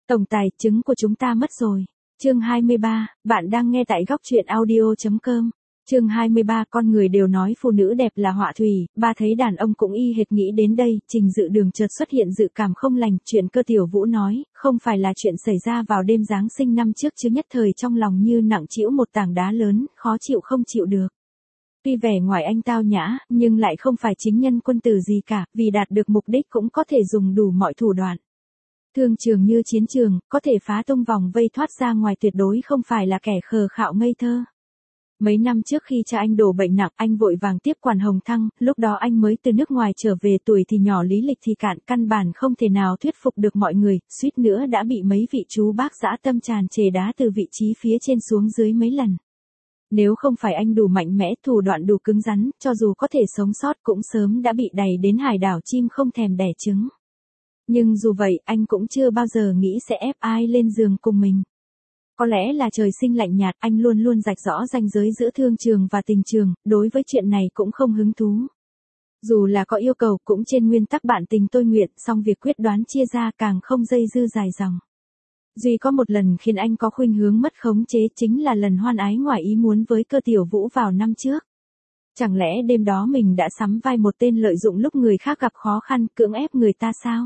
Tổng tài, trứng của chúng ta mất rồi. Chương 23, bạn đang nghe tại góc truyện audio.com. Chương 23, con người đều nói phụ nữ đẹp là họa thủy, ba thấy đàn ông cũng y hệt nghĩ đến đây, Trình Dự Đường chợt xuất hiện dự cảm không lành, chuyện Cơ Tiểu Vũ nói, không phải là chuyện xảy ra vào đêm Giáng sinh năm trước chứ, nhất thời trong lòng như nặng trĩu một tảng đá lớn, khó chịu không chịu được. Tuy vẻ ngoài anh tao nhã, nhưng lại không phải chính nhân quân tử gì cả, vì đạt được mục đích cũng có thể dùng đủ mọi thủ đoạn. Thương trường như chiến trường, có thể phá tung vòng vây thoát ra ngoài tuyệt đối không phải là kẻ khờ khạo ngây thơ. Mấy năm trước khi cha anh đổ bệnh nặng, anh vội vàng tiếp quản Hồng Thăng, lúc đó anh mới từ nước ngoài trở về, tuổi thì nhỏ lý lịch thì cạn, căn bản không thể nào thuyết phục được mọi người, suýt nữa đã bị mấy vị chú bác dã tâm tràn trề đá từ vị trí phía trên xuống dưới mấy lần. Nếu không phải anh đủ mạnh mẽ, thủ đoạn đủ cứng rắn, cho dù có thể sống sót cũng sớm đã bị đày đến hải đảo chim không thèm đẻ trứng. Nhưng dù vậy, anh cũng chưa bao giờ nghĩ sẽ ép ai lên giường cùng mình. Có lẽ là trời sinh lạnh nhạt, anh luôn luôn rạch rõ ranh giới giữa thương trường và tình trường, đối với chuyện này cũng không hứng thú. Dù là có yêu cầu cũng trên nguyên tắc bạn tình tôi nguyện, song việc quyết đoán chia ra càng không dây dưa dài dòng. Duy có một lần khiến anh có khuynh hướng mất khống chế, chính là lần hoan ái ngoài ý muốn với Cơ Tiểu Vũ vào năm trước. Chẳng lẽ đêm đó mình đã sắm vai một tên lợi dụng lúc người khác gặp khó khăn, cưỡng ép người ta sao?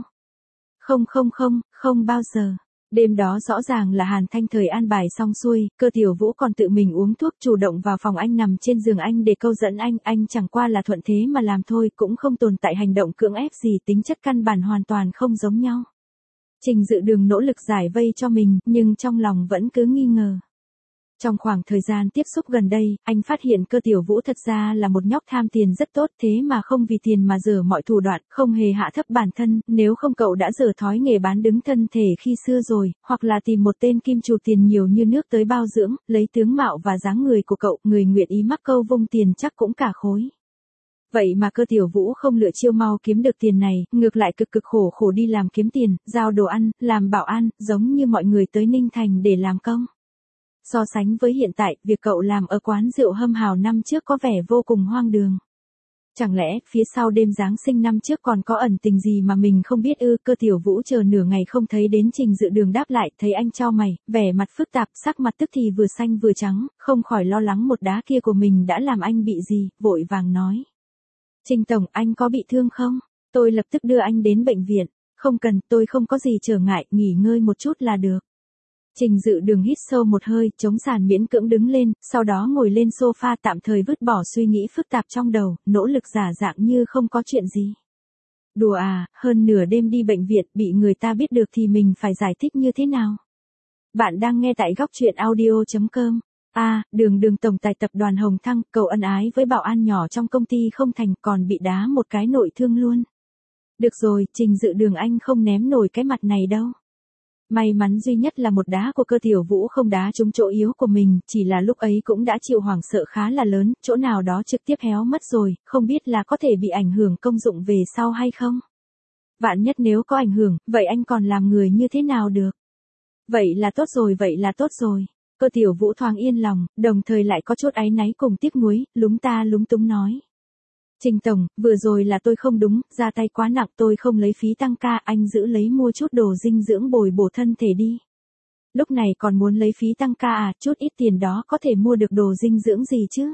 Không bao giờ. Đêm đó rõ ràng là Hàn Thanh Thời an bài xong xuôi, Cơ Tiểu Vũ còn tự mình uống thuốc chủ động vào phòng anh, nằm trên giường anh để câu dẫn anh chẳng qua là thuận thế mà làm thôi, cũng không tồn tại hành động cưỡng ép gì, tính chất căn bản hoàn toàn không giống nhau. Trình Dự Đường nỗ lực giải vây cho mình, nhưng trong lòng vẫn cứ nghi ngờ. Trong khoảng thời gian tiếp xúc gần đây, anh phát hiện Cơ Tiểu Vũ thật ra là một nhóc tham tiền rất tốt, thế mà không vì tiền mà dở mọi thủ đoạn, không hề hạ thấp bản thân, nếu không cậu đã dở thói nghề bán đứng thân thể khi xưa rồi, hoặc là tìm một tên kim chủ tiền nhiều như nước tới bao dưỡng, lấy tướng mạo và dáng người của cậu, người nguyện ý mắc câu vung tiền chắc cũng cả khối. Vậy mà Cơ Tiểu Vũ không lựa chiêu mau kiếm được tiền này, ngược lại cực khổ đi làm kiếm tiền, giao đồ ăn, làm bảo an, giống như mọi người tới Ninh Thành để làm công. So sánh với hiện tại, việc cậu làm ở quán rượu Hâm Hào năm trước có vẻ vô cùng hoang đường. Chẳng lẽ, phía sau đêm Giáng sinh năm trước còn có ẩn tình gì mà mình không biết ư? Cơ Tiểu Vũ chờ nửa ngày không thấy đến Trình Dự Đường đáp lại, thấy anh chau mày, vẻ mặt phức tạp, sắc mặt tức thì vừa xanh vừa trắng, không khỏi lo lắng một đá kia của mình đã làm anh bị gì, vội vàng nói. Trình Tổng, anh có bị thương không? Tôi lập tức đưa anh đến bệnh viện. Không cần, tôi không có gì trở ngại, nghỉ ngơi một chút là được. Trình Dự Đường hít sâu một hơi, chống sàn miễn cưỡng đứng lên, sau đó ngồi lên sofa tạm thời vứt bỏ suy nghĩ phức tạp trong đầu, nỗ lực giả dạng như không có chuyện gì. Đùa à, hơn nửa đêm đi bệnh viện, bị người ta biết được thì mình phải giải thích như thế nào? Bạn đang nghe tại góc truyện audio.com. Đường tổng tài tập đoàn Hồng Thăng, cậu ân ái với bảo an nhỏ trong công ty không thành, còn bị đá một cái nội thương luôn. Được rồi, Trình Dự Đường anh không ném nổi cái mặt này đâu. May mắn duy nhất là một đá của Cơ Tiểu Vũ không đá trúng chỗ yếu của mình, chỉ là lúc ấy cũng đã chịu hoảng sợ khá là lớn, chỗ nào đó trực tiếp héo mất rồi, không biết là có thể bị ảnh hưởng công dụng về sau hay không. Vạn nhất nếu có ảnh hưởng, vậy anh còn làm người như thế nào được? Vậy là tốt rồi. Cơ Tiểu Vũ thoáng yên lòng, đồng thời lại có chút áy náy cùng tiếc nuối, lúng ta lúng túng nói. Trình Tổng, vừa rồi là tôi không đúng, ra tay quá nặng, tôi không lấy phí tăng ca, anh giữ lấy mua chút đồ dinh dưỡng bồi bổ thân thể đi. Lúc này còn muốn lấy phí tăng ca à, chút ít tiền đó có thể mua được đồ dinh dưỡng gì chứ?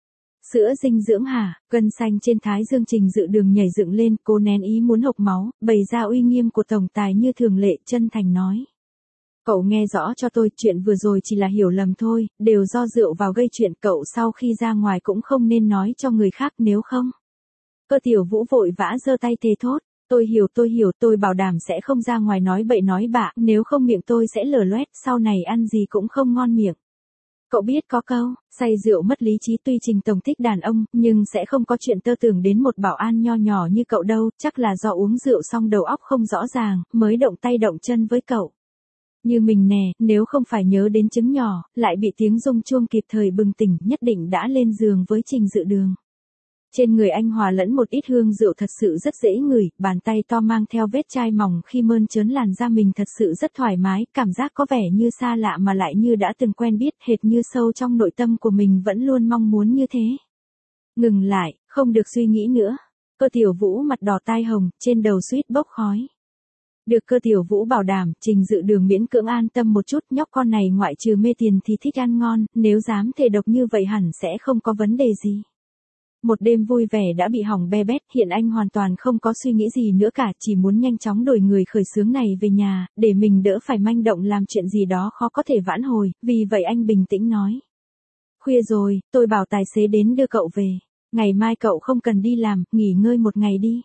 Sữa dinh dưỡng hả? Gân xanh trên thái dương Trình Dự Đường nhảy dựng lên, cố nén ý muốn hộc máu, bày ra uy nghiêm của tổng tài như thường lệ, chân thành nói. Cậu nghe rõ cho tôi, chuyện vừa rồi chỉ là hiểu lầm thôi, đều do rượu vào gây chuyện, cậu sau khi ra ngoài cũng không nên nói cho người khác nếu không. Cơ Tiểu Vũ vội vã giơ tay thề thốt, tôi hiểu, tôi bảo đảm sẽ không ra ngoài nói bậy nói bạ, nếu không miệng tôi sẽ lở loét, sau này ăn gì cũng không ngon miệng. Cậu biết có câu, say rượu mất lý trí, tuy Trình Tổng thích đàn ông, nhưng sẽ không có chuyện tơ tưởng đến một bảo an nho nhỏ như cậu đâu, chắc là do uống rượu xong đầu óc không rõ ràng, mới động tay động chân với cậu. Như mình nè, nếu không phải nhớ đến trứng nhỏ, lại bị tiếng rung chuông kịp thời bừng tỉnh, nhất định đã lên giường với Trình Dự Đường. Trên người anh hòa lẫn một ít hương rượu thật sự rất dễ ngửi, bàn tay to mang theo vết chai mỏng khi mơn trớn làn da mình thật sự rất thoải mái, cảm giác có vẻ như xa lạ mà lại như đã từng quen biết, hệt như sâu trong nội tâm của mình vẫn luôn mong muốn như thế. Ngừng lại, không được suy nghĩ nữa. Cơ Tiểu Vũ mặt đỏ tai hồng, trên đầu suýt bốc khói. Được Cơ Tiểu Vũ bảo đảm, Trình Dự Đường miễn cưỡng an tâm một chút, nhóc con này ngoại trừ mê tiền thì thích ăn ngon, nếu dám thề độc như vậy hẳn sẽ không có vấn đề gì. Một đêm vui vẻ đã bị hỏng be bét, hiện anh hoàn toàn không có suy nghĩ gì nữa cả, chỉ muốn nhanh chóng đổi người khởi xướng này về nhà, để mình đỡ phải manh động làm chuyện gì đó khó có thể vãn hồi, vì vậy anh bình tĩnh nói. Khuya rồi, tôi bảo tài xế đến đưa cậu về. Ngày mai cậu không cần đi làm, nghỉ ngơi một ngày đi.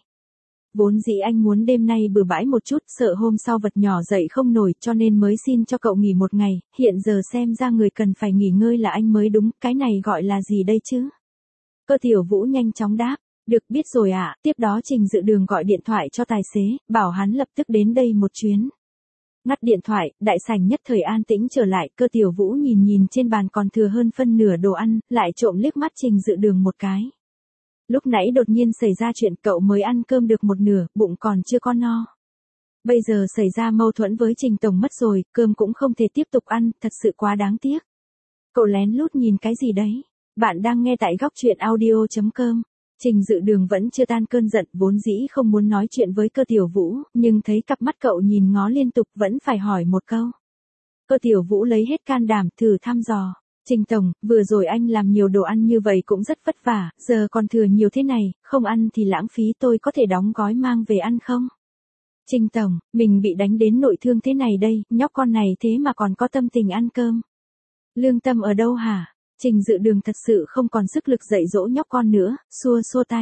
Vốn dĩ anh muốn đêm nay bừa bãi một chút, sợ hôm sau vật nhỏ dậy không nổi cho nên mới xin cho cậu nghỉ một ngày, hiện giờ xem ra người cần phải nghỉ ngơi là anh mới đúng, cái này gọi là gì đây chứ? Cơ Tiểu Vũ nhanh chóng đáp, được biết rồi ạ, tiếp đó Trình Dự Đường gọi điện thoại cho tài xế, bảo hắn lập tức đến đây một chuyến. Ngắt điện thoại, đại sảnh nhất thời an tĩnh trở lại, Cơ Tiểu Vũ nhìn nhìn trên bàn còn thừa hơn phân nửa đồ ăn, lại trộm liếc mắt Trình Dự Đường một cái. Lúc nãy đột nhiên xảy ra chuyện cậu mới ăn cơm được một nửa, bụng còn chưa có no. Bây giờ xảy ra mâu thuẫn với Trình Tổng mất rồi, cơm cũng không thể tiếp tục ăn, thật sự quá đáng tiếc. Cậu lén lút nhìn cái gì đấy? Bạn đang nghe tại góc truyện audio.com. Trình Dự Đường vẫn chưa tan cơn giận, vốn dĩ không muốn nói chuyện với Cơ Tiểu Vũ, nhưng thấy cặp mắt cậu nhìn ngó liên tục vẫn phải hỏi một câu. Cơ Tiểu Vũ lấy hết can đảm thử thăm dò. Trình Tổng, vừa rồi anh làm nhiều đồ ăn như vậy cũng rất vất vả, giờ còn thừa nhiều thế này, không ăn thì lãng phí, tôi có thể đóng gói mang về ăn không? Trình Tổng, mình bị đánh đến nội thương thế này đây, nhóc con này thế mà còn có tâm tình ăn cơm. Lương tâm ở đâu hả? Trình Dự Đường thật sự không còn sức lực dạy dỗ nhóc con nữa, xua xua tay.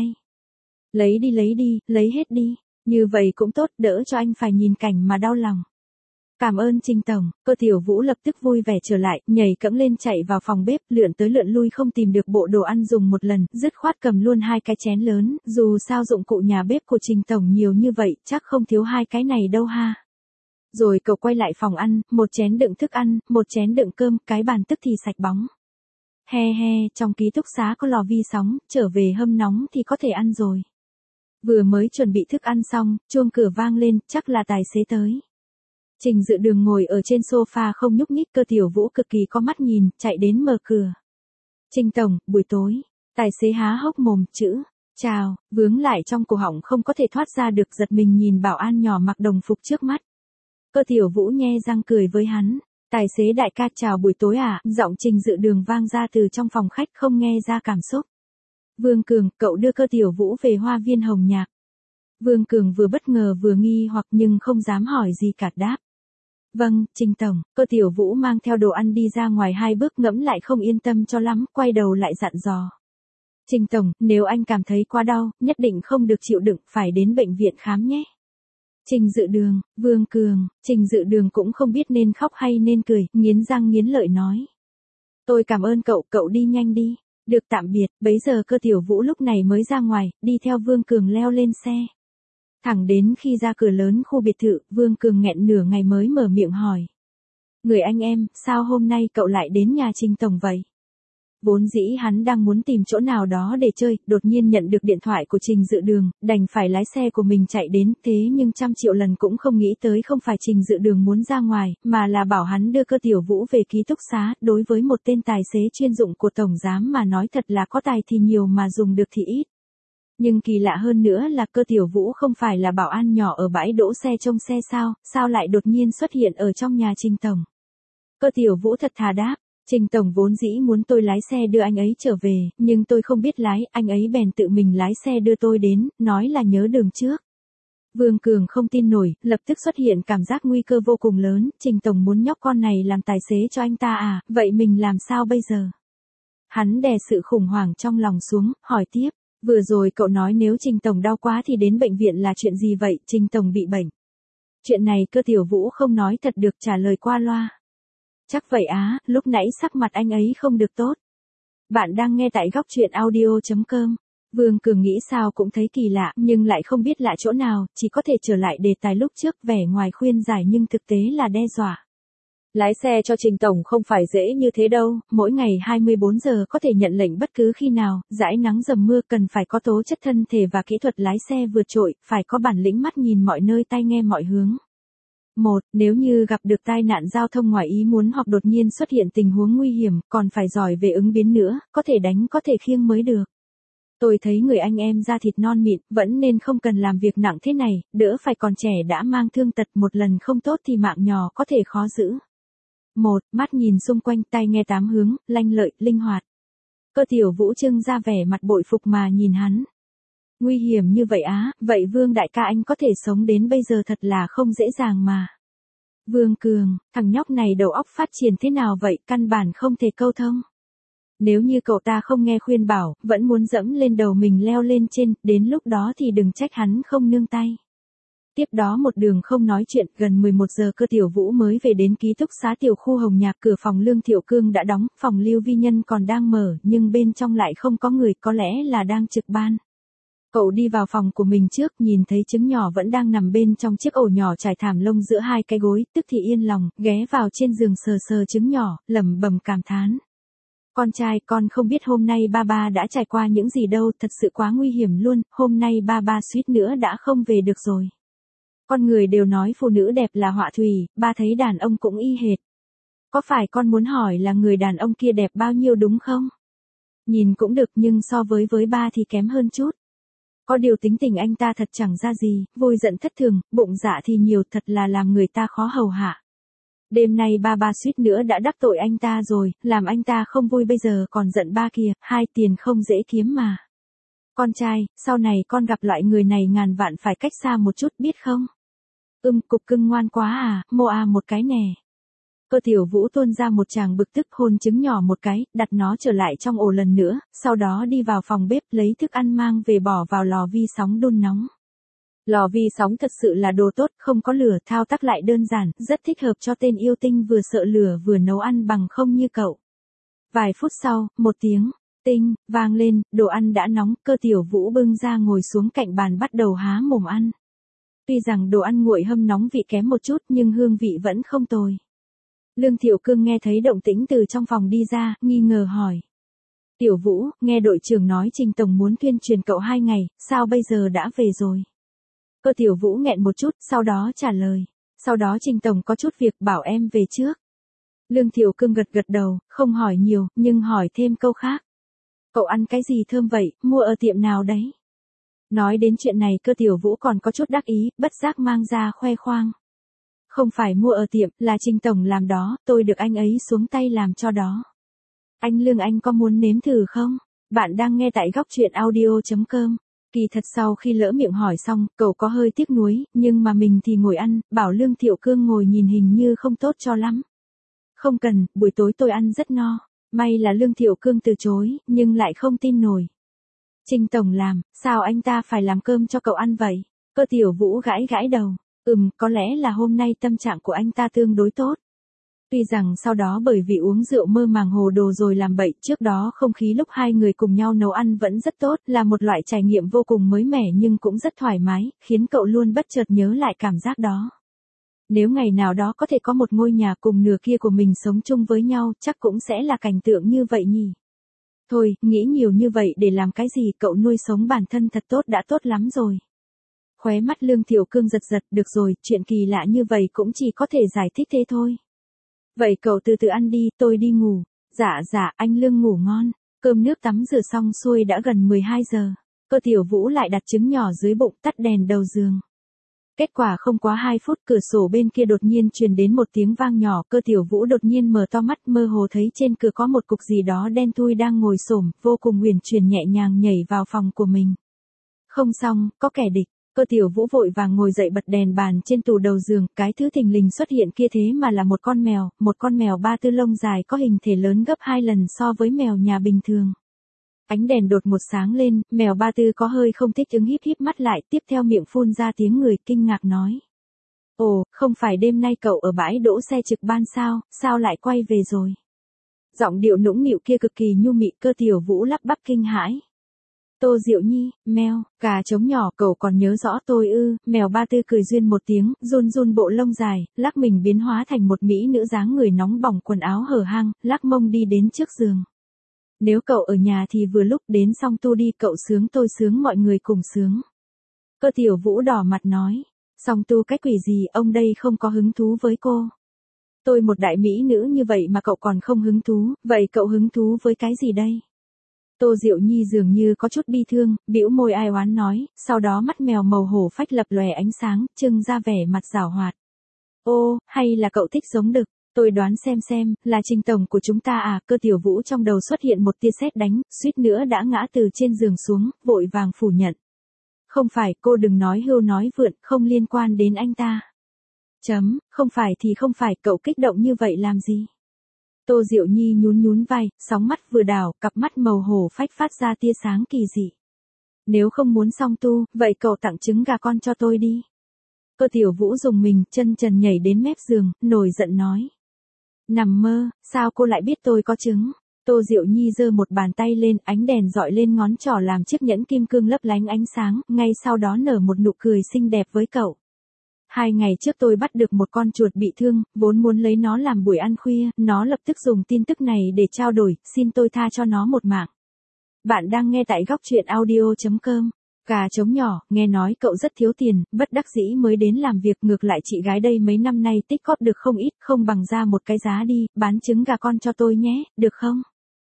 Lấy đi, lấy hết đi, như vậy cũng tốt, đỡ cho anh phải nhìn cảnh mà đau lòng. Cảm ơn Trình Tổng, Cơ Tiểu Vũ lập tức vui vẻ trở lại, nhảy cẫng lên chạy vào phòng bếp, lượn tới lượn lui không tìm được bộ đồ ăn dùng một lần, dứt khoát cầm luôn 2 cái chén lớn, dù sao dụng cụ nhà bếp của Trình Tổng nhiều như vậy, chắc không thiếu 2 cái này đâu ha. Rồi cậu quay lại phòng ăn, một chén đựng thức ăn, một chén đựng cơm, cái bàn tức thì sạch bóng. He he, trong ký túc xá có lò vi sóng, trở về hâm nóng thì có thể ăn rồi. Vừa mới chuẩn bị thức ăn xong, chuông cửa vang lên, chắc là tài xế tới. Trình Dự Đường ngồi ở trên sofa không nhúc nhích, Cơ Tiểu Vũ cực kỳ có mắt nhìn, chạy đến mở cửa. Trình Tổng, buổi tối. Tài xế há hốc mồm, chữ chào, vướng lại trong cổ họng không có thể thoát ra được, giật mình nhìn bảo an nhỏ mặc đồng phục trước mắt. Cơ Tiểu Vũ nhe răng cười với hắn. Tài xế đại ca chào buổi tối à, giọng Trình Dự Đường vang ra từ trong phòng khách không nghe ra cảm xúc. Vương Cường, cậu đưa Cơ Tiểu Vũ về Hoa Viên Hồng Nhạc. Vương Cường vừa bất ngờ vừa nghi hoặc nhưng không dám hỏi gì cả, đáp. Vâng, Trình Tổng. Cơ Tiểu Vũ mang theo đồ ăn đi ra ngoài 2 bước, ngẫm lại không yên tâm cho lắm, quay đầu lại dặn dò. Trình Tổng, nếu anh cảm thấy quá đau, nhất định không được chịu đựng, phải đến bệnh viện khám nhé. Trình Dự Đường, Vương Cường, Trình Dự Đường cũng không biết nên khóc hay nên cười, nghiến răng nghiến lợi nói. Tôi cảm ơn cậu, cậu đi nhanh đi. Được, tạm biệt. Bấy giờ Cơ Tiểu Vũ lúc này mới ra ngoài, đi theo Vương Cường leo lên xe. Thẳng đến khi ra cửa lớn khu biệt thự, Vương Cường nghẹn nửa ngày mới mở miệng hỏi. Người anh em, sao hôm nay cậu lại đến nhà Trình Tổng vậy? Vốn dĩ hắn đang muốn tìm chỗ nào đó để chơi, đột nhiên nhận được điện thoại của Trình Dự Đường, đành phải lái xe của mình chạy đến, thế nhưng trăm triệu lần cũng không nghĩ tới không phải Trình Dự Đường muốn ra ngoài, mà là bảo hắn đưa Cơ Tiểu Vũ về ký túc xá, đối với một tên tài xế chuyên dụng của Tổng Giám mà nói thật là có tài thì nhiều mà dùng được thì ít. Nhưng kỳ lạ hơn nữa là Cơ Tiểu Vũ không phải là bảo an nhỏ ở bãi đỗ xe trông xe sao lại đột nhiên xuất hiện ở trong nhà Trình Tổng. Cơ Tiểu Vũ thật thà đáp. Trình Tổng vốn dĩ muốn tôi lái xe đưa anh ấy trở về, nhưng tôi không biết lái, anh ấy bèn tự mình lái xe đưa tôi đến, nói là nhớ đường trước. Vương Cường không tin nổi, lập tức xuất hiện cảm giác nguy cơ vô cùng lớn, Trình Tổng muốn nhóc con này làm tài xế cho anh ta à, vậy mình làm sao bây giờ? Hắn đè sự khủng hoảng trong lòng xuống, hỏi tiếp, vừa rồi cậu nói nếu Trình Tổng đau quá thì đến bệnh viện là chuyện gì vậy, Trình Tổng bị bệnh. Chuyện này Cơ Tiểu Vũ không nói thật được, trả lời qua loa. Chắc vậy á, lúc nãy sắc mặt anh ấy không được tốt. Bạn đang nghe tại góc truyện audio.com. Vương Cường nghĩ sao cũng thấy kỳ lạ, nhưng lại không biết lạ chỗ nào, chỉ có thể trở lại đề tài lúc trước, vẻ ngoài khuyên giải nhưng thực tế là đe dọa. Lái xe cho Trình Tổng không phải dễ như thế đâu, mỗi ngày 24 giờ có thể nhận lệnh bất cứ khi nào, dãi nắng dầm mưa, cần phải có tố chất thân thể và kỹ thuật lái xe vượt trội, phải có bản lĩnh mắt nhìn mọi nơi, tai nghe mọi hướng. 1. Nếu như gặp được tai nạn giao thông ngoài ý muốn hoặc đột nhiên xuất hiện tình huống nguy hiểm, còn phải giỏi về ứng biến nữa, có thể đánh có thể khiêng mới được. Tôi thấy người anh em da thịt non mịn, vẫn nên không cần làm việc nặng thế này, đỡ phải còn trẻ đã mang thương tật, một lần không tốt thì mạng nhỏ có thể khó giữ. Một, mắt nhìn xung quanh, tai nghe tám hướng, lanh lợi, linh hoạt. Cơ Tiểu Vũ trưng ra vẻ mặt bội phục mà nhìn hắn. Nguy hiểm như vậy á, vậy Vương đại ca anh có thể sống đến bây giờ thật là không dễ dàng mà. Vương Cường, thằng nhóc này đầu óc phát triển thế nào vậy, căn bản không thể câu thông. Nếu như cậu ta không nghe khuyên bảo, vẫn muốn dẫm lên đầu mình leo lên trên, đến lúc đó thì đừng trách hắn không nương tay. Tiếp đó một đường không nói chuyện, gần 11 giờ Cơ Tiểu Vũ mới về đến ký túc xá tiểu khu Hồng Nhạc, cửa phòng Lương Thiệu Cương đã đóng, phòng Lưu Vi Nhân còn đang mở, nhưng bên trong lại không có người, có lẽ là đang trực ban. Cậu đi vào phòng của mình trước, nhìn thấy trứng nhỏ vẫn đang nằm bên trong chiếc ổ nhỏ trải thảm lông giữa hai cái gối, tức thì yên lòng, ghé vào trên giường sờ sờ trứng nhỏ, lẩm bẩm cảm thán. Con trai, con không biết hôm nay ba ba đã trải qua những gì đâu, thật sự quá nguy hiểm luôn, hôm nay ba ba suýt nữa đã không về được rồi. Con người đều nói phụ nữ đẹp là họa thủy, ba thấy đàn ông cũng y hệt. Có phải con muốn hỏi là người đàn ông kia đẹp bao nhiêu đúng không? Nhìn cũng được nhưng so với ba thì kém hơn chút. Có điều tính tình anh ta thật chẳng ra gì, vui giận thất thường, bụng dạ thì nhiều, thật là làm người ta khó hầu hạ. Đêm nay ba suýt nữa đã đắc tội anh ta rồi, làm anh ta không vui bây giờ còn giận ba kìa, hai tiền không dễ kiếm mà. Con trai, sau này con gặp loại người này ngàn vạn phải cách xa một chút biết không? Cục cưng ngoan quá à, mô một cái nè. Cơ Tiểu Vũ tuôn ra một tràng bực tức, hôn trứng nhỏ một cái, đặt nó trở lại trong ổ lần nữa, sau đó đi vào phòng bếp lấy thức ăn mang về bỏ vào lò vi sóng đun nóng. Lò vi sóng thật sự là đồ tốt, không có lửa, thao tác lại đơn giản, rất thích hợp cho tên yêu tinh vừa sợ lửa vừa nấu ăn bằng không như cậu. Vài phút sau, một tiếng tinh vang lên, đồ ăn đã nóng, Cơ Tiểu Vũ bưng ra ngồi xuống cạnh bàn bắt đầu há mồm ăn. Tuy rằng đồ ăn nguội hâm nóng vị kém một chút nhưng hương vị vẫn không tồi. Lương Thiệu Cương nghe thấy động tĩnh từ trong phòng đi ra, nghi ngờ hỏi. Tiểu Vũ, nghe đội trưởng nói Trình Tổng muốn tuyên truyền cậu 2 ngày, sao bây giờ đã về rồi? Cơ Tiểu Vũ nghẹn một chút, sau đó trả lời. Sau đó Trình Tổng có chút việc bảo em về trước. Lương Thiệu Cương gật gật đầu, không hỏi nhiều, nhưng hỏi thêm câu khác. Cậu ăn cái gì thơm vậy, mua ở tiệm nào đấy? Nói đến chuyện này Cơ Tiểu Vũ còn có chút đắc ý, bất giác mang ra khoe khoang. Không phải mua ở tiệm, là Trình Tổng làm đó, tôi được anh ấy xuống tay làm cho đó. Anh Lương, anh có muốn nếm thử không? Bạn đang nghe tại góc truyện audio.com. Kỳ thật sau khi lỡ miệng hỏi xong, cậu có hơi tiếc nuối, nhưng mà mình thì ngồi ăn, bảo Lương Thiệu Cương ngồi nhìn hình như không tốt cho lắm. Không cần, buổi tối tôi ăn rất no. May là Lương Thiệu Cương từ chối, nhưng lại không tin nổi. Trình Tổng làm, sao anh ta phải làm cơm cho cậu ăn vậy? Cơ Tiểu Vũ gãi gãi đầu. Có lẽ là hôm nay tâm trạng của anh ta tương đối tốt. Tuy rằng sau đó bởi vì uống rượu mơ màng hồ đồ rồi làm bậy, trước đó không khí lúc hai người cùng nhau nấu ăn vẫn rất tốt, là một loại trải nghiệm vô cùng mới mẻ nhưng cũng rất thoải mái, khiến cậu luôn bất chợt nhớ lại cảm giác đó. Nếu ngày nào đó có thể có một ngôi nhà cùng nửa kia của mình sống chung với nhau, chắc cũng sẽ là cảnh tượng như vậy nhỉ. Thôi, nghĩ nhiều như vậy để làm cái gì, cậu nuôi sống bản thân thật tốt đã tốt lắm rồi. Khóe mắt Lương Thiệu Cương giật giật, được rồi, chuyện kỳ lạ như vậy cũng chỉ có thể giải thích thế thôi. Vậy cậu từ từ ăn đi, tôi đi ngủ. Dạ, anh Lương ngủ ngon. Cơm nước tắm rửa xong xuôi đã gần 12 giờ. Cơ Tiểu Vũ lại đặt trứng nhỏ dưới bụng, tắt đèn đầu giường. Kết quả không quá 2 phút, cửa sổ bên kia đột nhiên truyền đến một tiếng vang nhỏ, Cơ Tiểu Vũ đột nhiên mở to mắt, mơ hồ thấy trên cửa có một cục gì đó đen thui đang ngồi xổm, vô cùng uyển chuyển nhẹ nhàng nhảy vào phòng của mình. Không xong, có kẻ địch. Cơ Tiểu Vũ vội vàng ngồi dậy bật đèn bàn trên tủ đầu giường, cái thứ thình lình xuất hiện kia thế mà là một con mèo ba tư lông dài có hình thể lớn gấp 2 lần so với mèo nhà bình thường. Ánh đèn đột một sáng lên, mèo ba tư có hơi không thích ứng híp híp mắt lại, tiếp theo miệng phun ra tiếng người kinh ngạc nói. Ồ, không phải đêm nay cậu ở bãi đỗ xe trực ban sao lại quay về rồi? Giọng điệu nũng nịu kia cực kỳ nhu mị, Cơ Tiểu Vũ lắp bắp kinh hãi. Tô Diệu Nhi, mèo, gà trống nhỏ, cậu còn nhớ rõ tôi ư? Mèo ba tư cười duyên một tiếng, run bộ lông dài, lắc mình biến hóa thành một mỹ nữ dáng người nóng bỏng, quần áo hở hang, lắc mông đi đến trước giường. Nếu cậu ở nhà thì vừa lúc đến xong tu đi, cậu sướng tôi sướng mọi người cùng sướng. Cơ Tiểu Vũ đỏ mặt nói, xong tu cái quỷ gì, ông đây không có hứng thú với cô. Tôi một đại mỹ nữ như vậy mà cậu còn không hứng thú, vậy cậu hứng thú với cái gì đây? Tô Diệu Nhi dường như có chút bi thương, bĩu môi ai oán nói, sau đó mắt mèo màu hổ phách lập lòe ánh sáng, trưng ra vẻ mặt giảo hoạt. Ô, hay là cậu thích giống đực? Tôi đoán xem, là Trình tổng của chúng ta à? Cơ Tiểu Vũ trong đầu xuất hiện một tia sét đánh, suýt nữa đã ngã từ trên giường xuống, vội vàng phủ nhận. Không phải, cô đừng nói hưu nói vượn, không liên quan đến anh ta. Không phải thì không phải, cậu kích động như vậy làm gì? Tô Diệu Nhi nhún vai, sóng mắt vừa đảo, cặp mắt màu hổ phách phát ra tia sáng kỳ dị. Nếu không muốn song tu, vậy cậu tặng trứng gà con cho tôi đi. Cơ Tiểu Vũ dùng mình, chân trần nhảy đến mép giường, nổi giận nói. Nằm mơ, sao cô lại biết tôi có trứng? Tô Diệu Nhi giơ một bàn tay lên, ánh đèn dọi lên ngón trỏ làm chiếc nhẫn kim cương lấp lánh ánh sáng, ngay sau đó nở một nụ cười xinh đẹp với cậu. 2 ngày trước tôi bắt được một con chuột bị thương, vốn muốn lấy nó làm buổi ăn khuya, nó lập tức dùng tin tức này để trao đổi, xin tôi tha cho nó một mạng. Bạn đang nghe tại góc truyện audio.com. Gà trống nhỏ, nghe nói cậu rất thiếu tiền, bất đắc dĩ mới đến làm việc, ngược lại chị gái đây mấy năm nay tích góp được không ít, không bằng ra một cái giá đi, bán trứng gà con cho tôi nhé, được không?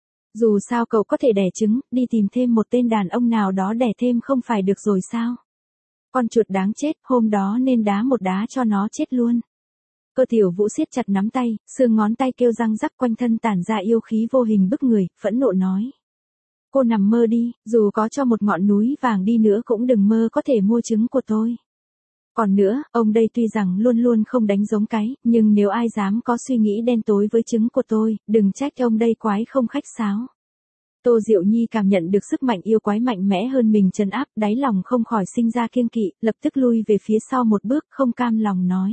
Dù sao cậu có thể đẻ trứng, đi tìm thêm một tên đàn ông nào đó đẻ thêm không phải được rồi sao? Con chuột đáng chết, hôm đó nên đá một đá cho nó chết luôn. Cơ Tiểu Vũ siết chặt nắm tay, xương ngón tay kêu răng rắc, quanh thân tản ra yêu khí vô hình bức người, phẫn nộ nói. Cô nằm mơ đi, dù có cho một ngọn núi vàng đi nữa cũng đừng mơ có thể mua trứng của tôi. Còn nữa, ông đây tuy rằng luôn luôn không đánh giống cái, nhưng nếu ai dám có suy nghĩ đen tối với trứng của tôi, đừng trách ông đây quái không khách sáo. Tô Diệu Nhi cảm nhận được sức mạnh yêu quái mạnh mẽ hơn mình trấn áp, đáy lòng không khỏi sinh ra kiêng kỵ, lập tức lui về phía sau một bước, không cam lòng nói.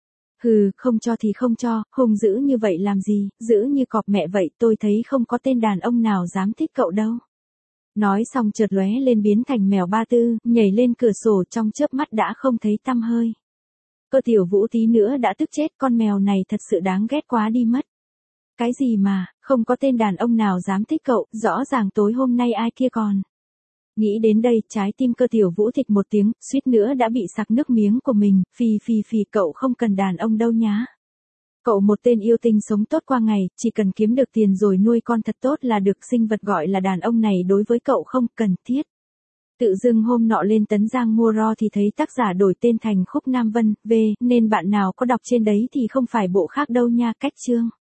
Hừ, không cho thì không cho, hung dữ như vậy làm gì, dữ như cọp mẹ vậy, tôi thấy không có tên đàn ông nào dám thích cậu đâu. Nói xong chợt lóe lên biến thành mèo ba tư, nhảy lên cửa sổ, trong chớp mắt đã không thấy tăm hơi. Cơ Tiểu Vũ tí nữa đã tức chết, con mèo này thật sự đáng ghét quá đi mất. Cái gì mà, không có tên đàn ông nào dám thích cậu, rõ ràng tối hôm nay ai kia còn. Nghĩ đến đây, trái tim Cơ Tiểu Vũ thịch một tiếng, suýt nữa đã bị sặc nước miếng của mình, phì, cậu không cần đàn ông đâu nhá. Cậu một tên yêu tinh sống tốt qua ngày, chỉ cần kiếm được tiền rồi nuôi con thật tốt là được, sinh vật gọi là đàn ông này đối với cậu không cần thiết. Tự dưng hôm nọ lên Tấn Giang mua ro thì thấy tác giả đổi tên thành Khúc Nam Vân, nên bạn nào có đọc trên đấy thì không phải bộ khác đâu nha, cách chương.